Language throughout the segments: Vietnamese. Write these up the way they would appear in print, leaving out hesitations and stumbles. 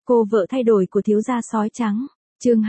Cô vợ thay đổi của thiếu gia sói trắng. Chương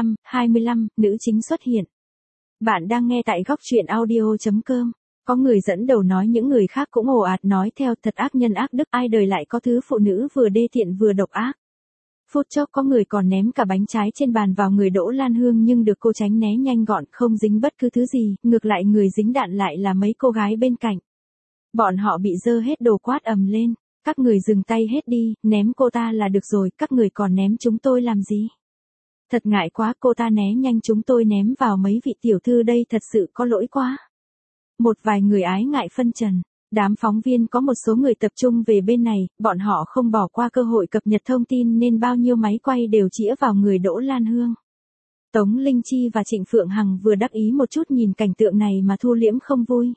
25, nữ chính xuất hiện. Bạn đang nghe tại góc truyện audio.com. Có người dẫn đầu nói những người khác cũng ồ ạt nói theo, thật ác nhân ác đức, ai đời lại có thứ phụ nữ vừa đê tiện vừa độc ác. Phút chốc có người còn ném cả bánh trái trên bàn vào người Đỗ Lan Hương nhưng được cô tránh né nhanh gọn, không dính bất cứ thứ gì, ngược lại người dính đạn lại là mấy cô gái bên cạnh. Bọn họ bị dơ hết đồ, quát ầm lên. Các người dừng tay hết đi, ném cô ta là được rồi, các người còn ném chúng tôi làm gì? Thật ngại quá, cô ta né nhanh, chúng tôi ném vào mấy vị tiểu thư đây, thật sự có lỗi quá. Một vài người ái ngại phân trần. Đám phóng viên có một số người tập trung về bên này, bọn họ không bỏ qua cơ hội cập nhật thông tin nên bao nhiêu máy quay đều chĩa vào người Đỗ Lan Hương. Tống Linh Chi và Trịnh Phượng Hằng vừa đắc ý một chút nhìn cảnh tượng này mà thu liễm không vui.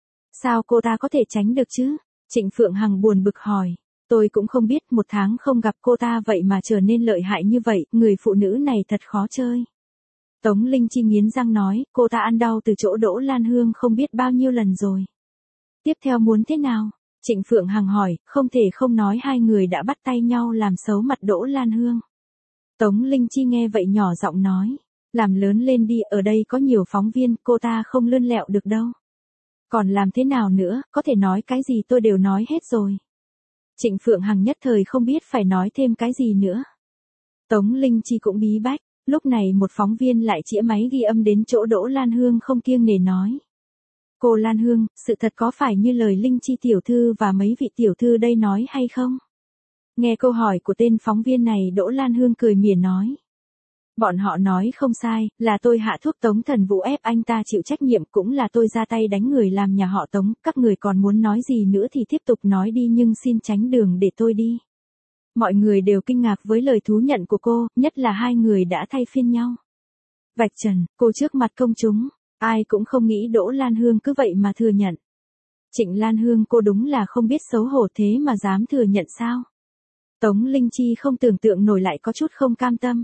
Sao cô ta có thể tránh được chứ? Trịnh Phượng Hằng buồn bực hỏi. Tôi cũng không biết, một tháng không gặp cô ta vậy mà trở nên lợi hại như vậy, người phụ nữ này thật khó chơi. Tống Linh Chi nghiến răng nói, cô ta ăn đau từ chỗ Đỗ Lan Hương không biết bao nhiêu lần rồi. Tiếp theo muốn thế nào? Trịnh Phượng Hằng hỏi, không thể không nói hai người đã bắt tay nhau làm xấu mặt Đỗ Lan Hương. Tống Linh Chi nghe vậy nhỏ giọng nói, làm lớn lên đi, ở đây có nhiều phóng viên, cô ta không lươn lẹo được đâu. Còn làm thế nào nữa, có thể nói cái gì tôi đều nói hết rồi. Trịnh Phượng Hằng nhất thời không biết phải nói thêm cái gì nữa. Tống Linh Chi cũng bí bách, lúc này một phóng viên lại chĩa máy ghi âm đến chỗ Đỗ Lan Hương không kiêng nể nói. Cô Lan Hương, sự thật có phải như lời Linh Chi tiểu thư và mấy vị tiểu thư đây nói hay không? Nghe câu hỏi của tên phóng viên này, Đỗ Lan Hương cười mỉa nói. Bọn họ nói không sai, là tôi hạ thuốc Tống Thần Vũ ép anh ta chịu trách nhiệm, cũng là tôi ra tay đánh người làm nhà họ Tống, các người còn muốn nói gì nữa thì tiếp tục nói đi nhưng xin tránh đường để tôi đi. Mọi người đều kinh ngạc với lời thú nhận của cô, nhất là hai người đã thay phiên nhau. Vạch trần, cô trước mặt công chúng, ai cũng không nghĩ Đỗ Lan Hương cứ vậy mà thừa nhận. Trịnh Lan Hương, cô đúng là không biết xấu hổ thế mà dám thừa nhận sao? Tống Linh Chi không tưởng tượng nổi lại có chút không cam tâm.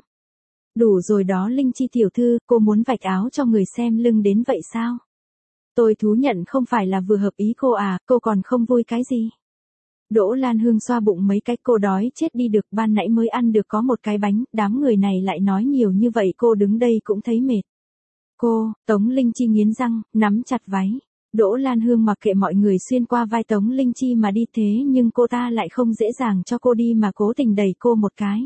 Đủ rồi đó Linh Chi tiểu thư, cô muốn vạch áo cho người xem lưng đến vậy sao? Tôi thú nhận không phải là vừa hợp ý cô à, cô còn không vui cái gì? Đỗ Lan Hương xoa bụng mấy cái, cô đói chết đi được, ban nãy mới ăn được có một cái bánh, đám người này lại nói nhiều như vậy, cô đứng đây cũng thấy mệt. Cô, Tống Linh Chi nghiến răng, nắm chặt váy. Đỗ Lan Hương mặc kệ mọi người xuyên qua vai Tống Linh Chi mà đi, thế nhưng cô ta lại không dễ dàng cho cô đi mà cố tình đẩy cô một cái.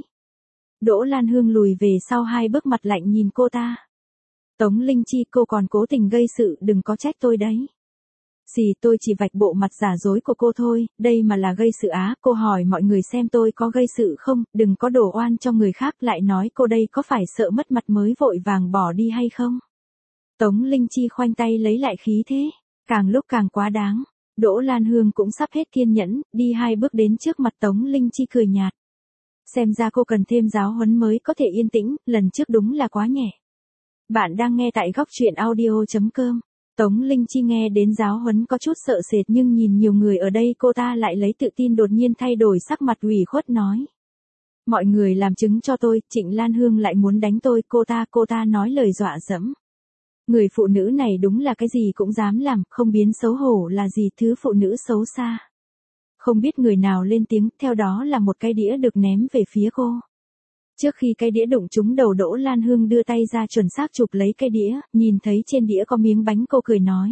Đỗ Lan Hương lùi về sau 2 bước, mặt lạnh nhìn cô ta. Tống Linh Chi, cô còn cố tình gây sự, đừng có trách tôi đấy. Gì, tôi chỉ vạch bộ mặt giả dối của cô thôi, đây mà là gây sự á, cô hỏi mọi người xem tôi có gây sự không, đừng có đổ oan cho người khác, lại nói cô đây có phải sợ mất mặt mới vội vàng bỏ đi hay không? Tống Linh Chi khoanh tay lấy lại khí thế, càng lúc càng quá đáng. Đỗ Lan Hương cũng sắp hết kiên nhẫn, đi 2 bước đến trước mặt Tống Linh Chi cười nhạt. Xem ra cô cần thêm giáo huấn mới có thể yên tĩnh, lần trước đúng là quá nhẹ. Bạn đang nghe tại góc truyện audio.com. Tống Linh Chi nghe đến giáo huấn có chút sợ sệt nhưng nhìn nhiều người ở đây cô ta lại lấy tự tin đột nhiên thay đổi sắc mặt ủy khuất nói. Mọi người làm chứng cho tôi, Trịnh Lan Hương lại muốn đánh tôi, cô ta nói lời dọa dẫm. Người phụ nữ này đúng là cái gì cũng dám làm, không biến xấu hổ là gì, thứ phụ nữ xấu xa. Không biết người nào lên tiếng, theo đó là một cái đĩa được ném về phía cô. Trước khi cái đĩa đụng trúng đầu Đỗ Lan Hương đưa tay ra chuẩn xác chụp lấy cái đĩa, nhìn thấy trên đĩa có miếng bánh cô cười nói.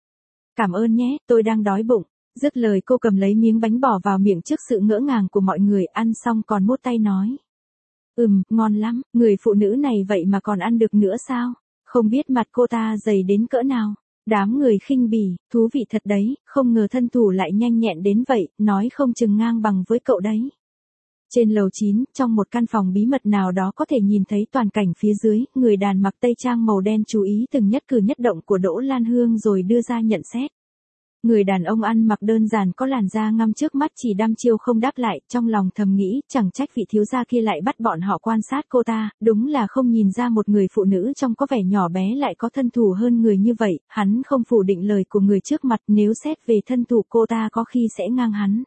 Cảm ơn nhé, tôi đang đói bụng. Dứt lời cô cầm lấy miếng bánh bỏ vào miệng trước sự ngỡ ngàng của mọi người, ăn xong còn mốt tay nói. Ngon lắm, người phụ nữ này vậy mà còn ăn được nữa sao? Không biết mặt cô ta dày đến cỡ nào. Đám người khinh bỉ, thú vị thật đấy, không ngờ thân thủ lại nhanh nhẹn đến vậy, nói không chừng ngang bằng với cậu đấy. Trên lầu 9, trong một căn phòng bí mật nào đó có thể nhìn thấy toàn cảnh phía dưới, người đàn mặc tây trang màu đen chú ý từng nhất cử nhất động của Đỗ Lan Hương rồi đưa ra nhận xét. Người đàn ông ăn mặc đơn giản có làn da ngăm trước mắt chỉ đăm chiêu không đáp lại, trong lòng thầm nghĩ, chẳng trách vị thiếu gia kia lại bắt bọn họ quan sát cô ta, đúng là không nhìn ra một người phụ nữ trông có vẻ nhỏ bé lại có thân thủ hơn người như vậy, hắn không phủ định lời của người trước mặt, nếu xét về thân thủ cô ta có khi sẽ ngang hắn.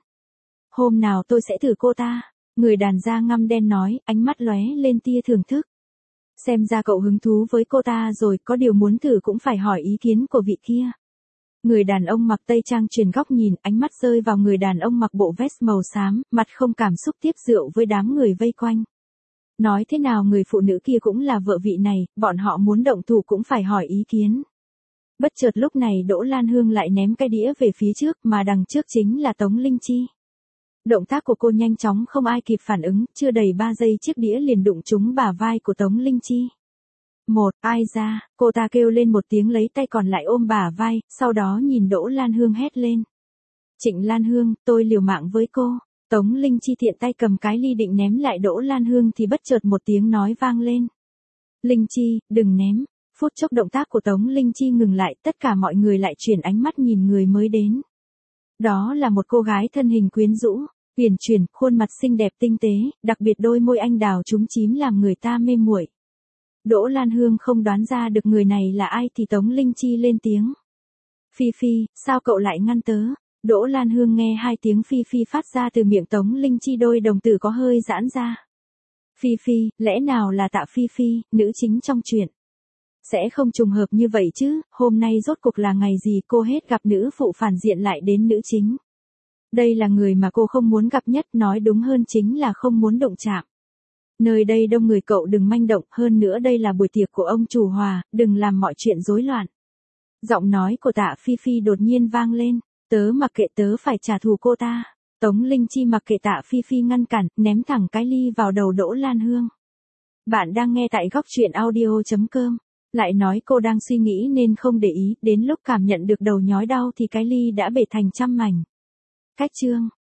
Hôm nào tôi sẽ thử cô ta, người đàn da ngăm đen nói, ánh mắt lóe lên tia thưởng thức. Xem ra cậu hứng thú với cô ta rồi, có điều muốn thử cũng phải hỏi ý kiến của vị kia. Người đàn ông mặc tây trang chuyển góc nhìn, ánh mắt rơi vào người đàn ông mặc bộ vest màu xám, mặt không cảm xúc tiếp rượu với đám người vây quanh. Nói thế nào người phụ nữ kia cũng là vợ vị này, bọn họ muốn động thủ cũng phải hỏi ý kiến. Bất chợt lúc này Đỗ Lan Hương lại ném cái đĩa về phía trước mà đằng trước chính là Tống Linh Chi. Động tác của cô nhanh chóng không ai kịp phản ứng, chưa đầy 3 giây chiếc đĩa liền đụng trúng bả vai của Tống Linh Chi. Ai ra, cô ta kêu lên một tiếng lấy tay còn lại ôm bả vai, sau đó nhìn Đỗ Lan Hương hét lên. Trịnh Lan Hương, tôi liều mạng với cô. Tống Linh Chi tiện tay cầm cái ly định ném lại Đỗ Lan Hương thì bất chợt một tiếng nói vang lên. Linh Chi, đừng ném. Phút chốc động tác của Tống Linh Chi ngừng lại, tất cả mọi người lại chuyển ánh mắt nhìn người mới đến. Đó là một cô gái thân hình quyến rũ, uyển chuyển, khuôn mặt xinh đẹp tinh tế, đặc biệt đôi môi anh đào chúm chím làm người ta mê muội. Đỗ Lan Hương không đoán ra được người này là ai thì Tống Linh Chi lên tiếng. Phi Phi, sao cậu lại ngăn tớ? Đỗ Lan Hương nghe hai tiếng Phi Phi phát ra từ miệng Tống Linh Chi đôi đồng tử có hơi giãn ra. Phi Phi, lẽ nào là Tạ Phi Phi, nữ chính trong truyện? Sẽ không trùng hợp như vậy chứ, hôm nay rốt cuộc là ngày gì cô hết gặp nữ phụ phản diện lại đến nữ chính. Đây là người mà cô không muốn gặp nhất, nói đúng hơn chính là không muốn động chạm. Nơi đây đông người cậu đừng manh động, hơn nữa đây là buổi tiệc của ông chủ Hòa, đừng làm mọi chuyện rối loạn. Giọng nói của Tạ Phi Phi đột nhiên vang lên, tớ mặc kệ, tớ phải trả thù cô ta. Tống Linh Chi mặc kệ Tạ Phi Phi ngăn cản, ném thẳng cái ly vào đầu Đỗ Lan Hương. Bạn đang nghe tại góc truyện audio.com. Lại nói cô đang suy nghĩ nên không để ý, đến lúc cảm nhận được đầu nhói đau thì cái ly đã bể thành trăm mảnh. Cách chương